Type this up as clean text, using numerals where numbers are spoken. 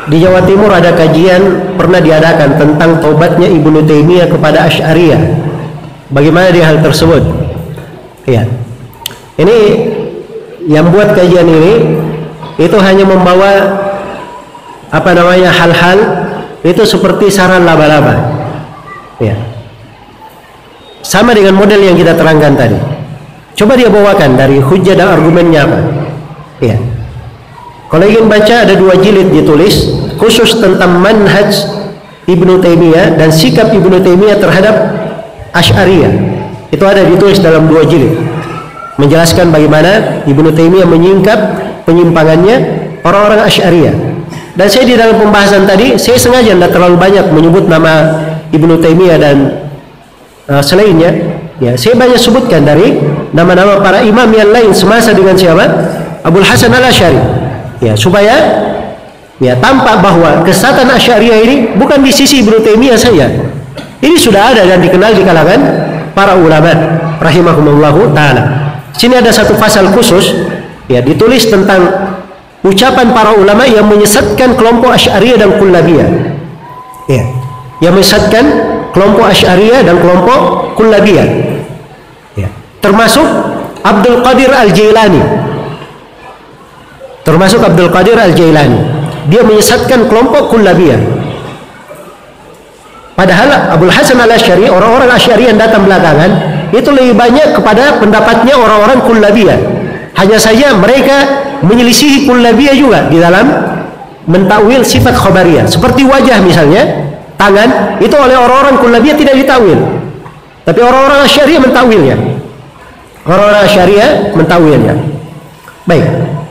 di Jawa Timur ada kajian pernah diadakan tentang taubatnya Ibnu Taimiyah kepada Asy'ariyah. Bagaimana di hal tersebut? Ya. Ini yang buat kajian ini itu hanya membawa hal-hal itu seperti sarang laba-laba. Ya. Sama dengan model yang kita terangkan tadi. Coba dia bawakan dari hujjah dan argumennya apa. Ya. Kalau ingin baca ada 2 jilid ditulis khusus tentang manhaj Ibnu Taimiyah dan sikap Ibnu Taimiyah terhadap Asy'ariyah. Itu ada ditulis dalam 2 jilid. Menjelaskan bagaimana Ibnu Taimiyah menyingkap penyimpangannya orang-orang Asy'ariyah. Dan saya di dalam pembahasan tadi saya sengaja tidak terlalu banyak menyebut nama Ibnu Taimiyah dan selainnya. Ya, saya banyak sebutkan dari nama-nama para imam yang lain semasa dengan siapa? Abul Hasan Al-Asy'ari. Ya, supaya ya tampak bahwa kesesatan Asy'ariyah ini bukan di sisi Ibnu Taimiyah saja. Ini sudah ada dan dikenal di kalangan para ulama rahimahumullahu taala. Sini ada satu pasal khusus ya ditulis tentang ucapan para ulama yang menyesatkan kelompok Asy'ariyah dan Kullabiyah. Ya, yang menyesatkan kelompok Asy'ariyah dan kelompok Kullabiyah. Ya, termasuk Abdul Qadir Al-Jailani. Termasuk Abdul Qadir Al-Jailani. Dia menyesatkan kelompok Kullabiyah. Padahal Abul Hasan Al-Asy'ari, orang-orang Asy'ari yang datang belakangan, itu lebih banyak kepada pendapatnya orang-orang Kullabiyah. Hanya saja mereka menyelisihi Kullabiyah juga di dalam mentakwil sifat khabariyah. Seperti wajah misalnya, tangan, itu oleh orang-orang Kullabiyah tidak ditakwil. Tapi orang-orang Asy'ari mentakwilnya. Orang-orang Asy'ari mentakwilnya. Baik.